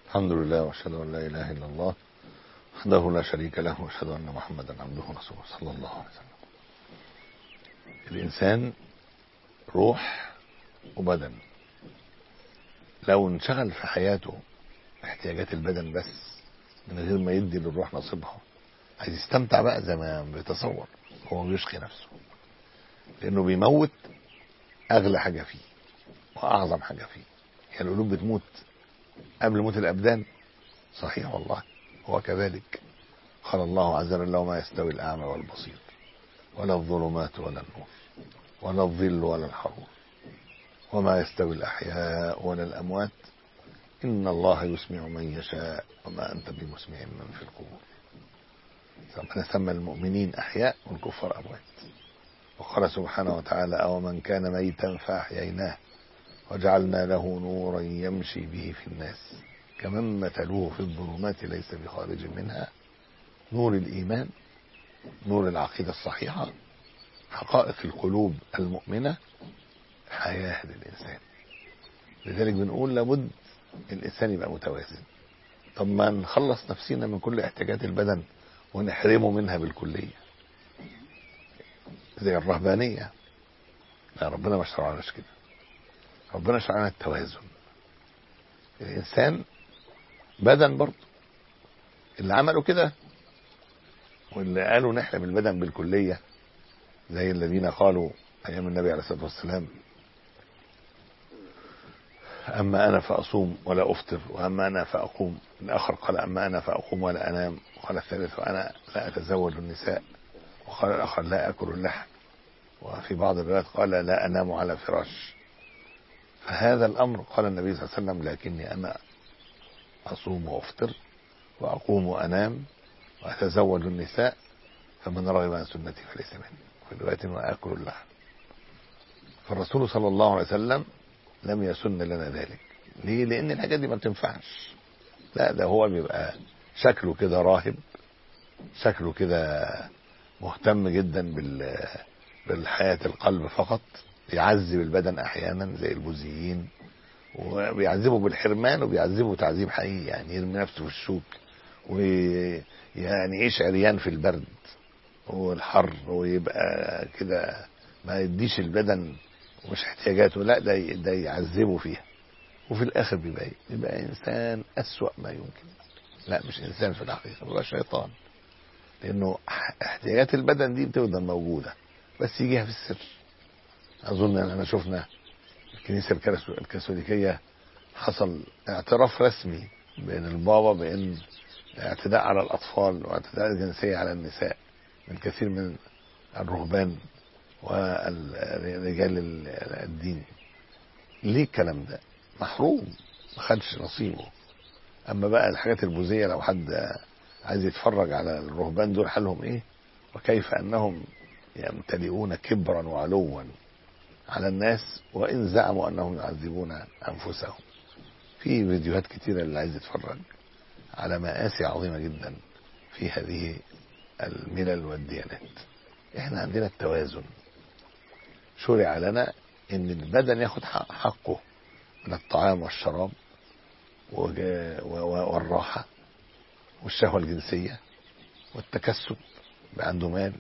الحمد لله واشهد ان لا اله الا الله وحده لا شريك له واشهد ان محمدا عبده ورسوله صلى الله عليه وسلم. الانسان روح وبدن، لو انشغل في حياته احتياجات البدن بس من غير ما يدي للروح نصيبها، عايز يستمتع بقى زي ما بيتصور، هو بيشقي نفسه، لانه بيموت اغلى حاجه فيه واعظم حاجه فيه. هي القلوب بتموت قبل موت الابدان، صحيح والله، هو كذلك. قال الله عز وجل: وما يستوي الاعمى والبصير ولا الظلمات ولا النور ولا الظل ولا الحرور وما يستوي الاحياء ولا الاموات ان الله يسمع من يشاء وما انت بمسمع من في القبور. ربنا سمى المؤمنين احياء والكفار اموات، وقال سبحانه وتعالى: أومن كان ميتا فأحييناه وجعلنا له نورا يمشي به في الناس كمن مثلوه في الظلمات ليس بخارج منها. نور الإيمان، نور العقيدة الصحيحة، حقائق القلوب المؤمنة، حياة للإنسان. لذلك بنقول لابد الإنسان يبقى متوازن. طب ما نخلص نفسنا من كل احتياجات البدن ونحرمه منها بالكلية زي الرهبانية؟ لا، ربنا ما شرعناش كده. ربنا شرعنا التوازن. الإنسان بدن برضه، اللي عملوا كده واللي قالوا نحرم البدن بالكلية زي الذين قالوا أيام النبي عليه الصلاة والسلام: أما أنا فأصوم ولا أفطر، وأما أنا فأقوم. الآخر قال: أما أنا فأقوم ولا أنام. وقال الثالث: وأنا لا أتزوج النساء. وقال الآخر: لا أكل اللحم. وفي بعض الروايات قال: لا أنام على فراش. فهذا الأمر قال النبي صلى الله عليه وسلم: لكني أنا أصوم وأفطر وأقوم وأنام وأتزوج النساء، فمن رغب عن سنتي فليس مني. في رواية: وآكل اللحم. فالرسول صلى الله عليه وسلم لم يسن لنا ذلك. ليه؟ لأن الحاجات دي ما بتنفعش. لا، ده هو بيبقى شكله كده راهب، شكله كده مهتم جدا بالحياة القلب فقط، يعذب البدن أحيانا زي البوذيين، وبيعذبه بالحرمان وبيعذبه تعذيب حقيقي، يعني يرمي نفسه في الشوك ويعني يعيش عريان في البرد والحر، ويبقى كده ما يديش البدن ومش احتياجاته، لا ده يعذبه فيها، وفي الاخر بيبقى انسان اسوأ ما يمكن. لا، مش انسان في الحقيقه، بيبقى شيطان، لانه احتياجات البدن دي بتفضل موجوده بس يجيها في السر. اظن ان احنا شفنا الكنيسه الكاثوليكيه حصل اعتراف رسمي بين البابا بان اعتداء على الاطفال واعتداء الجنسيه على النساء من كثير من الرهبان ورجال الدين. ليه الكلام ده؟ محروم، ما خدش نصيبه. اما بقى الحاجات البوذيه، لو حد عايز يتفرج على الرهبان دول حالهم ايه، وكيف انهم يمتلئون كبرا وعلوا على الناس وان زعموا انهم يعذبون انفسهم. في فيديوهات كتيره اللي عايز يتفرج على مآسي عظيمه جدا في هذه الملل والديانات. احنا عندنا التوازن، شرع لنا ان البدن ياخد حقه من الطعام والشراب والراحة والشهوة الجنسية والتكسب عنده مال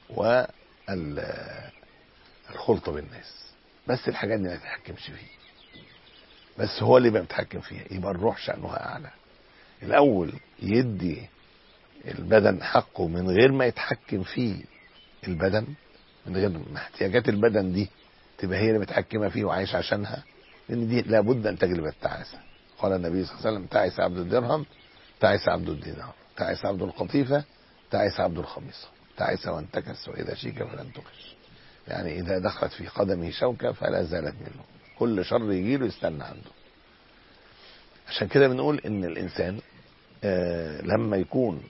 والخلطة بالناس، بس الحاجات دي ما يتحكمش فيه، بس هو اللي بقى متحكم فيها. يبقى الروح شأنها أعلى. الأول يدي البدن حقه من غير ما يتحكم فيه البدن، من غير ما احتياجات البدن دي تبقى هي اللي متحكمة فيه وعايش عشانها، لأن دي لابد أن تجلب التعاسة. قال النبي صلى الله عليه وسلم: تعس عبد الدرهم، تعس عبد الدينار، تعس عبد القطيفة، تعس عبد الخميصة، تعس وانتكس وإذا شيك فلن تقش. يعني إذا دخلت في قدمه شوكة فلا زالت منه، كل شر يجيله يستنى عنده. عشان كده بنقول إن الإنسان لما يكون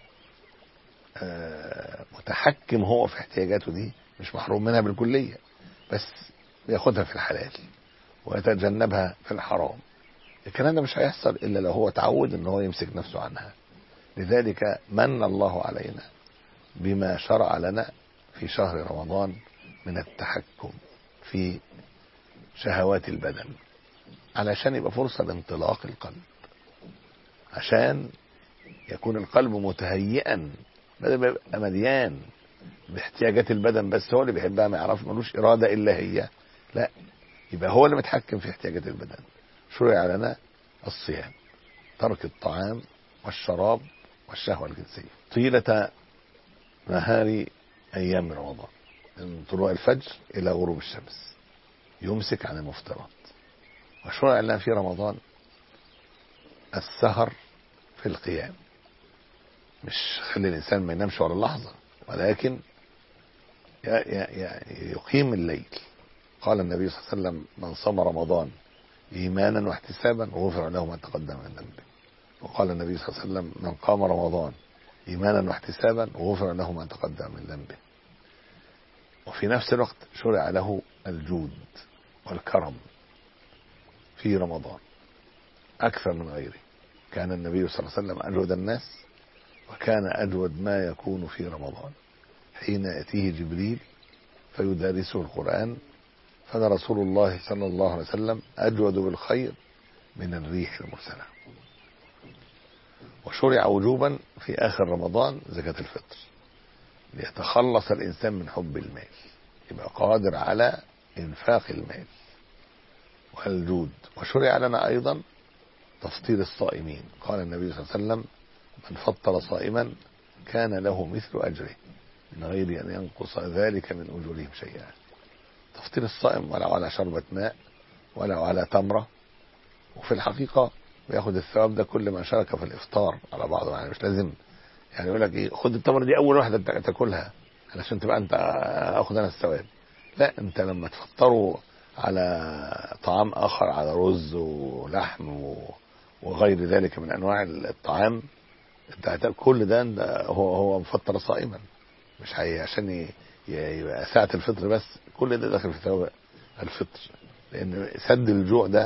متحكم هو في احتياجاته دي، مش محروم منها بالكلية، بس بياخدها في الحلال ويتجنبها في الحرام. الكلام ده مش هيحصل إلا لو هو تعود إن هو يمسك نفسه عنها. لذلك من الله علينا بما شرع لنا في شهر رمضان من التحكم في شهوات البدن، علشان يبقى فرصة لانطلاق القلب، عشان يكون القلب متهيئا، بدل ما يبقى مليان باحتياجات البدن بس هو اللي بيحبها، ما يعرفش، ملوش إرادة إلا هي، لا، يبقى هو اللي متحكم في احتياجات البدن. شرع لنا الصيام، ترك الطعام والشراب والشهوة الجنسية طيلة نهار أيام رمضان، من طلوع الفجر إلى غروب الشمس، يمسك عن المفطرات. وشرع لنا في رمضان السهر في القيام، مش خلي الإنسان ما ينامش ولا لحظة، ولكن يقيم الليل. قال النبي صلى الله عليه وسلم: من صام رمضان إيمانا واحتسابا غفر له ما تقدم من ذنبه. وقال النبي صلى الله عليه وسلم: من قام رمضان إيمانا واحتسابا غفر له ما تقدم من ذنبه. وفي نفس الوقت شرع له الجود والكرم في رمضان أكثر من غيره. كان النبي صلى الله عليه وسلم أجود الناس، وكان أجود ما يكون في رمضان حين يأتيه جبريل فيدارسه القرآن، فلرسول الله صلى الله عليه وسلم أجود بالخير من الريح المرسلة. وشرع وجوبا في آخر رمضان زكاة الفطر، ليتخلص الإنسان من حب المال، يبقى قادر على إنفاق المال والجود. وشرع لنا أيضا تفطير الصائمين. قال النبي صلى الله عليه وسلم: من فطر صائما كان له مثل أجره من غير أن ينقص ذلك من أجورهم شيئا. تفطير الصائم ولو على شربة ماء ولو على تمرة، وفي الحقيقة بياخد الثواب ده كل ما شارك في الإفطار على بعضه. يعني مش لازم يعني يقول لك ايه خد التمرة دي أول واحدة تاكلها علشان تبقى أنت أخذ أنا الثواب، لا، أنت لما تفطروا على طعام آخر، على رز ولحم وغير ذلك من أنواع الطعام، انت هتاكل كل ده هو مفطر صائما، مش عشان يبقى ساعة الفطر بس، كل ده داخل في ثواب الفطر، لأن سد الجوع ده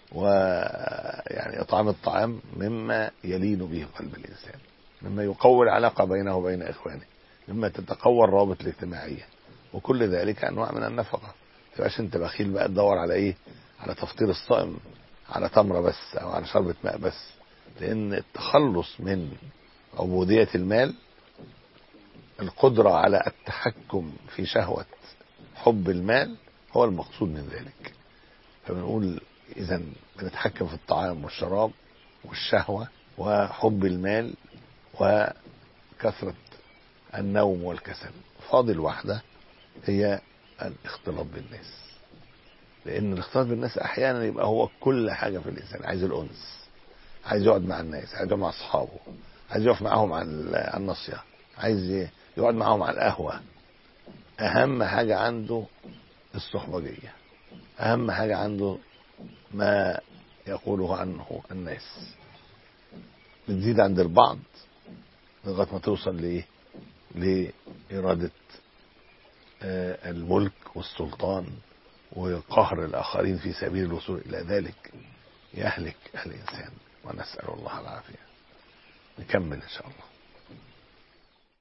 ويعني إطعام الطعام مما يلين به قلب الإنسان، مما يقوي العلاقة بينه وبين إخوانه، مما تتقوى الروابط الاجتماعية، وكل ذلك أنواع من النفقة. ما تبقاش أنت بخيل بقى تدور على إيه، على تفطير الصائم على تمرة بس أو على شربة ماء بس، لأن التخلص من عبودية المال، القدرة على التحكم في شهوة حب المال هو المقصود من ذلك. فبنقول إذا بنتحكم في الطعام والشراب والشهوة وحب المال وكثرة النوم والكسل. فاضل واحدة هي الاختلاط بالناس، لأن الاختلاط بالناس أحيانا يبقى هو كل حاجة في الإنسان. عايز الأنس، عايز يقعد مع الناس، عايز يقعد مع أصحابه، عايز يقف معهم على النصيحة، عايز يقعد معهم على القهوة. أهم حاجة عنده الصحبجية، أهم حاجة عنده ما يقوله عنه الناس. بتزيد عند البعض لغاية ما توصل لإيه، لإرادة الملك والسلطان وقهر الآخرين في سبيل الوصول إلى ذلك، يهلك الإنسان، ونسأل الله العافية. نكمل إن شاء الله.